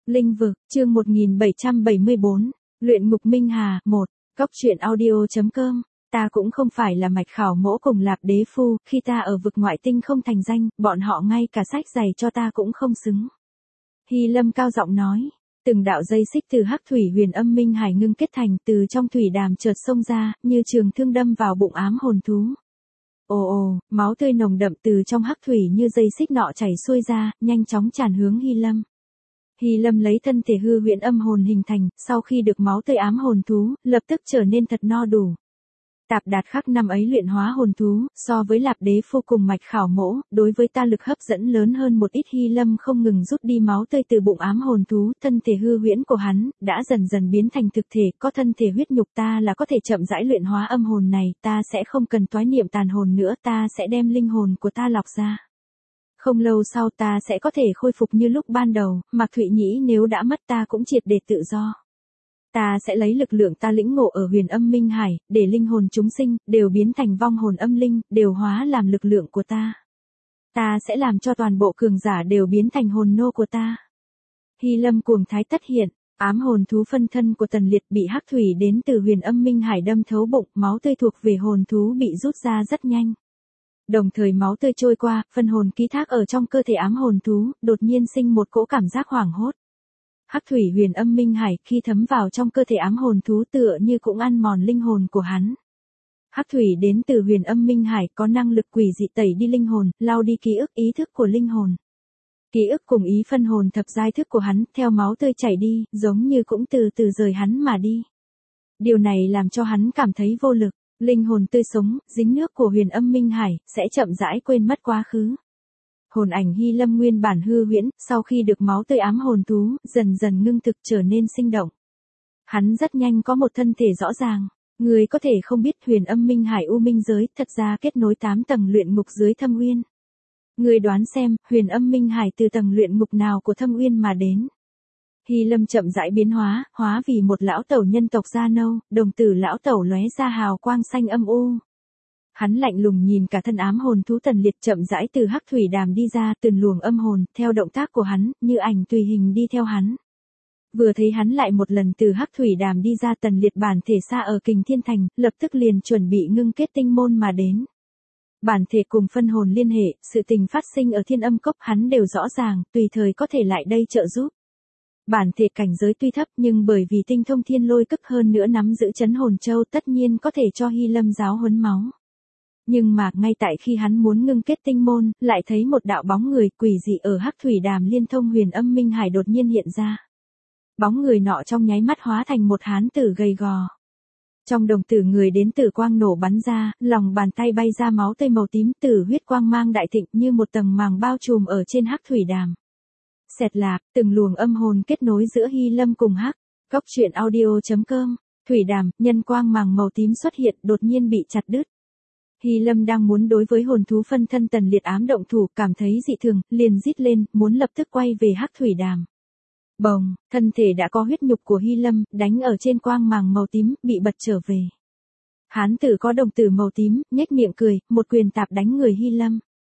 Linh vực, chương 1774, luyện ngục Minh Hà, 1, Cóc truyện audio.com. Ta cũng không phải là Mạch Khảo Mỗ cùng Lạp Đế Phu, khi ta ở vực ngoại tinh không thành danh, bọn họ ngay cả sách giày cho ta cũng không xứng. Hy Lâm cao giọng nói, từng đạo dây xích từ hắc thủy huyền âm minh hải ngưng kết thành, từ trong thủy đàm chợt xông ra, như trường thương đâm vào bụng ám hồn thú. Ồ ồ, máu tươi nồng đậm từ trong hắc thủy như dây xích nọ chảy xuôi ra, nhanh chóng tràn hướng Hy Lâm. Hy Lâm lấy thân thể hư huyễn âm hồn hình thành, sau khi được máu tươi ám hồn thú, lập tức trở nên thật no đủ. Tạp Đạt khắc năm ấy luyện hóa hồn thú, so với Lạp Đế Phu cùng Mạch Khảo Mỗ, đối với ta lực hấp dẫn lớn hơn một ít. Hy Lâm không ngừng rút đi máu tươi từ bụng ám hồn thú, thân thể hư huyễn của hắn đã dần dần biến thành thực thể, có thân thể huyết nhục ta là có thể chậm rãi luyện hóa âm hồn này, ta sẽ không cần toái niệm tàn hồn nữa, ta sẽ đem linh hồn của ta lọc ra. Không lâu sau ta sẽ có thể khôi phục như lúc ban đầu, Mạc Thụy Nhĩ nếu đã mất ta cũng triệt để tự do. Ta sẽ lấy lực lượng ta lĩnh ngộ ở huyền âm minh hải, để linh hồn chúng sinh, đều biến thành vong hồn âm linh, đều hóa làm lực lượng của ta. Ta sẽ làm cho toàn bộ cường giả đều biến thành hồn nô của ta. Hy Lâm cuồng thái tất hiện, ám hồn thú phân thân của Tần Liệt bị hắc thủy đến từ huyền âm minh hải đâm thấu bụng, máu tươi thuộc về hồn thú bị rút ra rất nhanh. Đồng thời máu tươi trôi qua, phân hồn ký thác ở trong cơ thể ám hồn thú, đột nhiên sinh một cỗ cảm giác hoảng hốt. Hắc thủy huyền âm minh hải khi thấm vào trong cơ thể ám hồn thú tựa như cũng ăn mòn linh hồn của hắn. Hắc thủy đến từ huyền âm minh hải có năng lực quỷ dị tẩy đi linh hồn, lau đi ký ức ý thức của linh hồn. Ký ức cùng ý phân hồn thập giai thức của hắn theo máu tươi chảy đi, giống như cũng từ từ rời hắn mà đi. Điều này làm cho hắn cảm thấy vô lực. Linh hồn tươi sống, dính nước của huyền âm minh hải, sẽ chậm rãi quên mất quá khứ. Hồn ảnh Hy Lâm nguyên bản hư huyễn, sau khi được máu tươi ám hồn thú, dần dần ngưng thực trở nên sinh động. Hắn rất nhanh có một thân thể rõ ràng. Người có thể không biết huyền âm minh hải u minh giới, thật ra kết nối 8 tầng luyện ngục dưới thâm uyên. Người đoán xem, huyền âm minh hải từ tầng luyện ngục nào của thâm uyên mà đến. Hy Lâm chậm rãi biến hóa, hóa vì một lão tẩu nhân tộc da nâu, đồng tử lão tẩu lóe ra hào quang xanh âm u. Hắn lạnh lùng nhìn cả thân ám hồn thú Tần Liệt chậm rãi từ hắc thủy đàm đi ra, từng luồng âm hồn, theo động tác của hắn, như ảnh tùy hình đi theo hắn. Vừa thấy hắn lại một lần từ hắc thủy đàm đi ra, Tần Liệt bản thể xa ở Kình Thiên Thành, lập tức liền chuẩn bị ngưng kết tinh môn mà đến. Bản thể cùng phân hồn liên hệ, sự tình phát sinh ở Thiên Âm Cốc hắn đều rõ ràng, tùy thời có thể lại đây trợ giúp. Bản thể cảnh giới tuy thấp nhưng bởi vì tinh thông thiên lôi cấp hơn nữa nắm giữ chấn hồn châu tất nhiên có thể cho Hy Lâm giáo huấn máu. Nhưng mà ngay tại khi hắn muốn ngưng kết tinh môn, lại thấy một đạo bóng người quỷ dị ở hắc thủy đàm liên thông huyền âm minh hải đột nhiên hiện ra. Bóng người nọ trong nháy mắt hóa thành một hán tử gầy gò. Trong đồng tử người đến tử quang nổ bắn ra, lòng bàn tay bay ra máu tươi màu tím, tử huyết quang mang đại thịnh như một tầng màng bao trùm ở trên hắc thủy đàm. Xẹt lạp, từng luồng âm hồn kết nối giữa Hy Lâm cùng hắc. Cóc truyện audio.com. Thủy đàm, nhân quang màng màu tím xuất hiện, đột nhiên bị chặt đứt. Hy Lâm đang muốn đối với hồn thú phân thân Tần Liệt ám động thủ, cảm thấy dị thường, liền rít lên, muốn lập tức quay về hắc thủy đàm. Bồng, thân thể đã có huyết nhục của Hy Lâm, đánh ở trên quang màng màu tím, bị bật trở về. Hán tử có đồng tử màu tím, nhếch miệng cười, một quyền tạp đánh người Hy Lâm.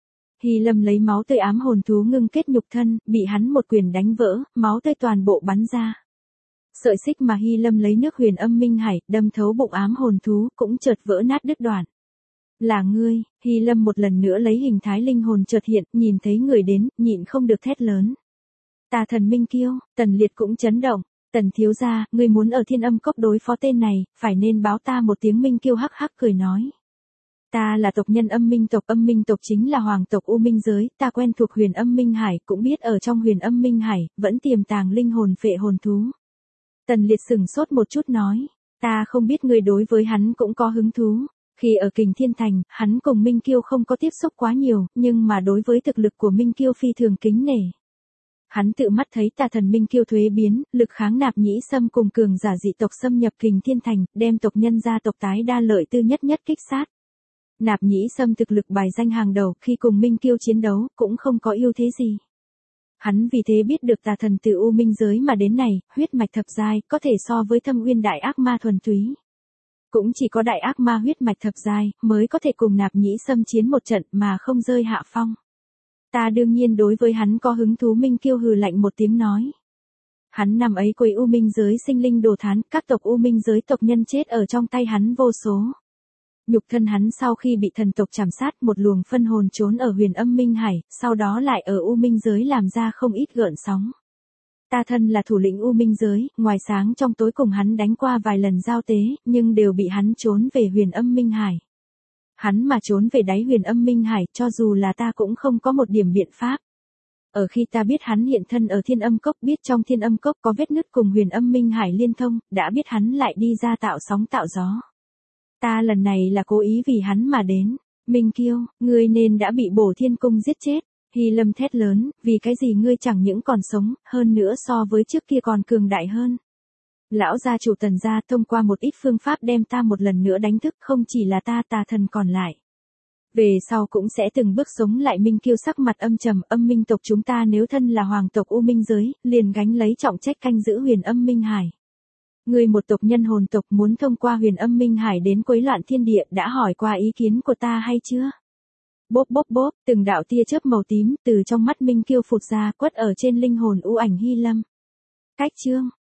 Hy Lâm lấy máu tươi ám hồn thú ngưng kết nhục thân, bị hắn một quyền đánh vỡ, máu tươi toàn bộ bắn ra. Sợi xích mà Hy Lâm lấy nước huyền âm minh hải, đâm thấu bụng ám hồn thú, cũng chợt vỡ nát đứt đoạn. Là ngươi, Hy Lâm một lần nữa lấy hình thái linh hồn chợt hiện, nhìn thấy người đến, nhịn không được thét lớn. Tà thần Minh Kiêu, Tần Liệt cũng chấn động. Tần thiếu gia, ngươi muốn ở Thiên Âm Cốc đối phó tên này, phải nên báo ta một tiếng. Minh Kiêu hắc hắc cười nói. Ta là tộc nhân âm minh tộc chính là hoàng tộc u minh giới, ta quen thuộc huyền âm minh hải, cũng biết ở trong huyền âm minh hải, vẫn tiềm tàng linh hồn phệ hồn thú. Tần Liệt sừng sốt một chút nói, ta không biết ngươi đối với hắn cũng có hứng thú. Khi ở Kình Thiên Thành, hắn cùng Minh Kiêu không có tiếp xúc quá nhiều, nhưng mà đối với thực lực của Minh Kiêu phi thường kính nể. Hắn tự mắt thấy tà thần Minh Kiêu thuế biến, lực kháng Nạp Nhĩ Sâm cùng cường giả dị tộc xâm nhập Kình Thiên Thành, đem tộc nhân gia tộc tái đa lợi tư nhất kích sát. Nạp Nhĩ Sâm thực lực bài danh hàng đầu, khi cùng Minh Kiêu chiến đấu, cũng không có ưu thế gì. Hắn vì thế biết được tà thần từ u minh giới mà đến này, huyết mạch thập giai, có thể so với thâm uyên đại ác ma thuần túy. Cũng chỉ có đại ác ma huyết mạch thập giai, mới có thể cùng Nạp Nhĩ Sâm chiến một trận mà không rơi hạ phong. Ta đương nhiên đối với hắn có hứng thú. Minh Kiêu hừ lạnh một tiếng nói. Hắn năm ấy quấy U Minh giới sinh linh đồ thán, các tộc U Minh giới tộc nhân chết ở trong tay hắn vô số. Nhục thân hắn sau khi bị thần tộc trảm sát, một luồng phân hồn trốn ở Huyền Âm Minh Hải, sau đó lại ở U Minh giới làm ra không ít gợn sóng. Ta thân là thủ lĩnh U Minh giới, ngoài sáng trong tối cùng hắn đánh qua vài lần giao tế, nhưng đều bị hắn trốn về Huyền Âm Minh Hải. Hắn mà trốn về đáy Huyền Âm Minh Hải, cho dù là ta cũng không có một điểm biện pháp. Ở khi ta biết hắn hiện thân ở Thiên Âm Cốc, biết trong Thiên Âm Cốc có vết nứt cùng Huyền Âm Minh Hải liên thông, đã biết hắn lại đi ra tạo sóng tạo gió. Ta lần này là cố ý vì hắn mà đến. Minh Kiêu, ngươi nên đã bị Bổ Thiên Cung giết chết. Hy Lâm thét lớn, vì cái gì ngươi chẳng những còn sống, hơn nữa so với trước kia còn cường đại hơn. Lão gia chủ Tần gia thông qua một ít phương pháp đem ta một lần nữa đánh thức, không chỉ là ta, tà thần còn lại. Về sau cũng sẽ từng bước sống lại. Minh Kiêu sắc mặt âm trầm, Âm Minh tộc chúng ta nếu thân là hoàng tộc U Minh giới, liền gánh lấy trọng trách canh giữ Huyền Âm Minh Hải. Ngươi một tộc nhân hồn tộc muốn thông qua Huyền Âm Minh Hải đến quấy loạn thiên địa, đã hỏi qua ý kiến của ta hay chưa? Bốp bốp bốp, từng đạo tia chớp màu tím từ trong mắt Minh Kiêu phụt ra, quất ở trên linh hồn u ảnh Hy Lâm. Cách chương